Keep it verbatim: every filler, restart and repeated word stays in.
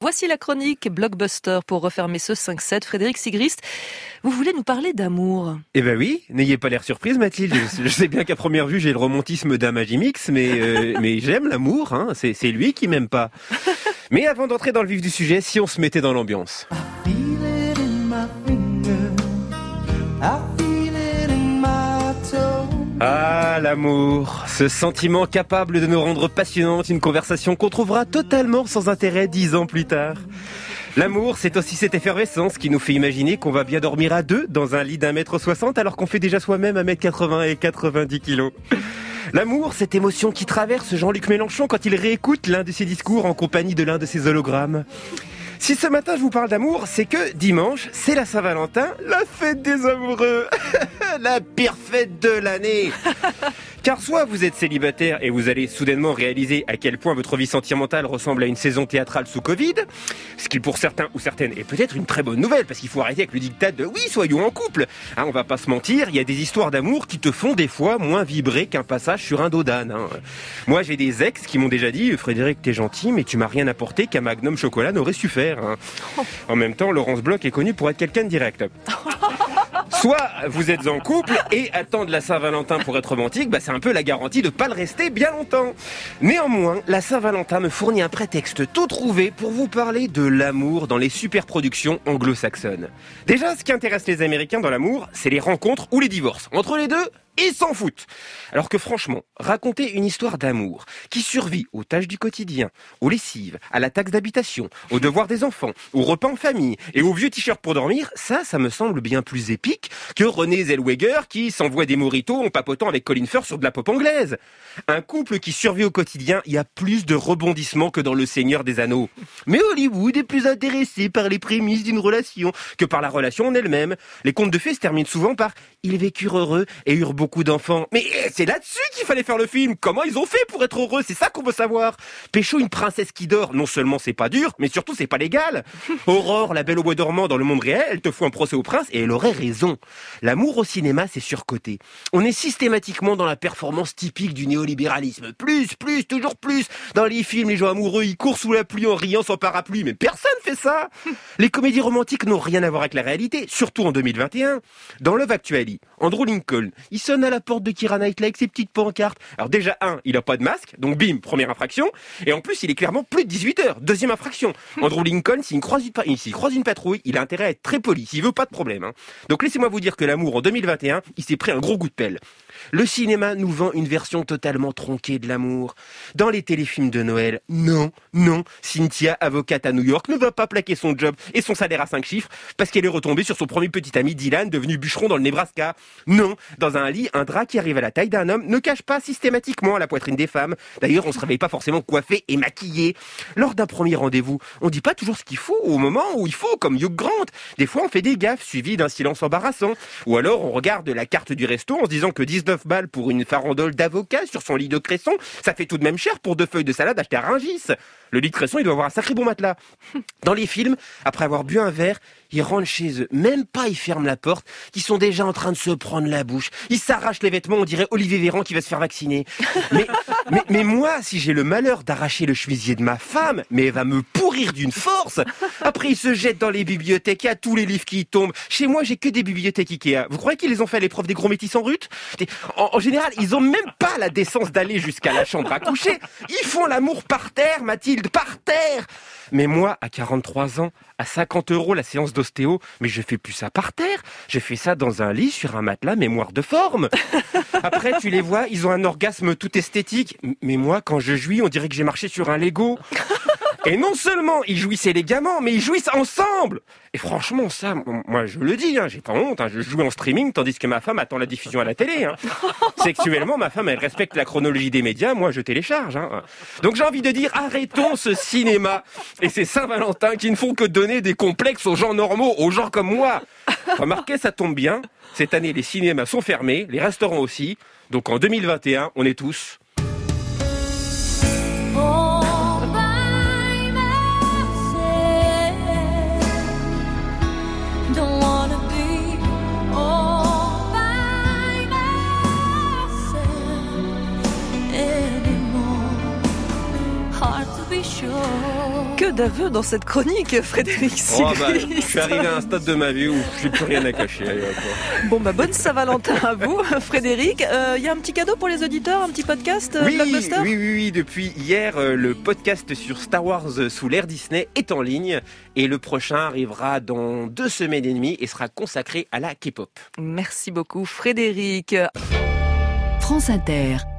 Voici la chronique Blockbuster pour refermer ce cinq sept. Frédéric Sigrist, vous voulez nous parler d'amour? Eh ben oui, n'ayez pas l'air surprise Mathilde. Je sais bien qu'à première vue j'ai le romantisme d'un Magimix, mais euh, mais j'aime l'amour, hein. c'est, c'est lui qui m'aime pas. Mais avant d'entrer dans le vif du sujet, si on se mettait dans l'ambiance. Ah, l'amour, ce sentiment capable de nous rendre passionnante, une conversation qu'on trouvera totalement sans intérêt dix ans plus tard. L'amour, c'est aussi cette effervescence qui nous fait imaginer qu'on va bien dormir à deux dans un lit d'un mètre soixante alors qu'on fait déjà soi-même un mètre quatre-vingts et quatre-vingt-dix kilos. L'amour, cette émotion qui traverse Jean-Luc Mélenchon quand il réécoute l'un de ses discours en compagnie de l'un de ses hologrammes. Si ce matin je vous parle d'amour, c'est que dimanche, c'est la Saint-Valentin, la fête des amoureux, la pire fête de l'année. Car soit vous êtes célibataire et vous allez soudainement réaliser à quel point votre vie sentimentale ressemble à une saison théâtrale sous Covid, ce qui pour certains ou certaines est peut-être une très bonne nouvelle, parce qu'il faut arrêter avec le diktat de « oui, soyons en couple ». Hein, on va pas se mentir, il y a des histoires d'amour qui te font des fois moins vibrer qu'un passage sur un dos d'âne. Hein. Moi j'ai des ex qui m'ont déjà dit « Frédéric, t'es gentil, mais tu m'as rien apporté qu'un Magnum chocolat n'aurait su faire. Hein. » En même temps, Laurence Bloch est connue pour être quelqu'un de direct. Soit vous êtes en couple et attendre la Saint-Valentin pour être romantique, bah c'est un peu la garantie de pas le rester bien longtemps. Néanmoins, la Saint-Valentin me fournit un prétexte tout trouvé pour vous parler de l'amour dans les superproductions anglo-saxonnes. Déjà, ce qui intéresse les Américains dans l'amour, c'est les rencontres ou les divorces. Entre les deux, ils s'en foutent. Alors que franchement, raconter une histoire d'amour qui survit aux tâches du quotidien, aux lessives, à la taxe d'habitation, aux devoirs des enfants, aux repas en famille et aux vieux t-shirts pour dormir, ça, ça me semble bien plus épique que René Zellweger qui s'envoie des mojitos en papotant avec Colin Firth sur de la pop anglaise. Un couple qui survit au quotidien, il y a plus de rebondissements que dans Le Seigneur des Anneaux. Mais Hollywood est plus intéressé par les prémices d'une relation que par la relation en elle-même. Les contes de fées se terminent souvent par « ils vécurent heureux et eurent beaucoup d'enfants ». Mais c'est là-dessus qu'il fallait faire le film. Comment ils ont fait pour être heureux? C'est ça qu'on veut savoir. Pécho une princesse qui dort, non seulement c'est pas dur, mais surtout c'est pas légal. Aurore, la belle au bois dormant dans le monde réel, elle te fout un procès au prince et elle aurait raison. L'amour au cinéma, c'est surcoté. On est systématiquement dans la performance typique du néolibéralisme. Plus, plus, toujours plus. Dans les films, les gens amoureux, ils courent sous la pluie en riant sans parapluie. Mais personne fait ça. Les comédies romantiques n'ont rien à voir avec la réalité, surtout en deux mille vingt et un. Dans Love Actually, Andrew Lincoln, il sonne à la porte de Keira Knightley avec ses petites pancartes. Alors déjà, un, il a pas de masque, donc bim, première infraction. Et en plus, il est clairement plus de dix-huit heures, deuxième infraction. Andrew Lincoln, s'il croise une, s'il croise une patrouille, il a intérêt à être très poli, s'il veut pas de problème. Hein. Donc laissez-moi vous dire que l'amour en deux mille vingt et un, il s'est pris un gros coup de pelle. Le cinéma nous vend une version totalement tronquée de l'amour. Dans les téléfilms de Noël, non, non, Cynthia, avocate à New York, ne va pas plaquer son job et son salaire à cinq chiffres parce qu'elle est retombée sur son premier petit ami Dylan, devenu bûcheron dans le Nebraska. Non, dans un lit, un drap qui arrive à la taille d'un homme ne cache pas systématiquement la poitrine des femmes. D'ailleurs, on se réveille pas forcément coiffé et maquillé. Lors d'un premier rendez-vous, on dit pas toujours ce qu'il faut au moment où il faut, comme Hugh Grant. Des fois, on fait des gaffes suivies d'un silence embarrassant. Ou alors, on regarde la carte du resto en se disant que dix-neuf balles pour une farandole d'avocat sur son lit de cresson, ça fait tout de même cher pour deux feuilles de salade achetées à Rungis. Le lit de cresson, il doit avoir un sacré bon matelas. Dans les films, après avoir bu un verre, ils rentrent chez eux. Même pas, ils ferment la porte. Ils sont déjà en train de se prendre la bouche. Ils s'arrachent les vêtements, on dirait Olivier Véran qui va se faire vacciner. Mais, mais, mais moi, si j'ai le malheur d'arracher le chemisier de ma femme, mais elle va me pourrir d'une force. Après, ils se jettent dans les bibliothèques. Il y a tous les livres qui y tombent. Chez moi, j'ai que des bibliothèques Ikea. Vous croyez qu'ils les ont fait à l'épreuve des gros métis en rut? En, en général, ils ont même pas la décence d'aller jusqu'à la chambre à coucher. Ils font l'amour par terre, Mathilde, par terre. Mais moi, à quarante-trois ans, à cinquante euros la séance d'ostéo, mais je fais plus ça par terre. Je fais ça dans un lit, sur un matelas, mémoire de forme. Après, tu les vois, ils ont un orgasme tout esthétique. Mais moi, quand je jouis, on dirait que j'ai marché sur un Lego. Et non seulement ils jouissent élégamment, mais ils jouissent ensemble. Et franchement, ça, moi je le dis, hein, j'ai pas honte, hein, je joue en streaming tandis que ma femme attend la diffusion à la télé. Hein. Sexuellement, ma femme, elle respecte la chronologie des médias, moi je télécharge. Hein. Donc j'ai envie de dire, arrêtons ce cinéma et ces Saint-Valentin qui ne font que donner des complexes aux gens normaux, aux gens comme moi. Remarquez, ça tombe bien, cette année les cinémas sont fermés, les restaurants aussi, donc en deux mille vingt et un, on est tous... Que d'aveux dans cette chronique, Frédéric Sigrist. Oh bah, je suis arrivé à un stade de ma vie où je n'ai plus rien à cacher. Allez, bon, bah, bonne Saint-Valentin à vous, Frédéric. Il euh, y a un petit cadeau pour les auditeurs, un petit podcast euh, oui, Blockbuster oui, oui, oui. Depuis hier, euh, le podcast sur Star Wars sous l'ère Disney est en ligne. Et le prochain arrivera dans deux semaines et demie et sera consacré à la K-pop. Merci beaucoup, Frédéric. France Inter.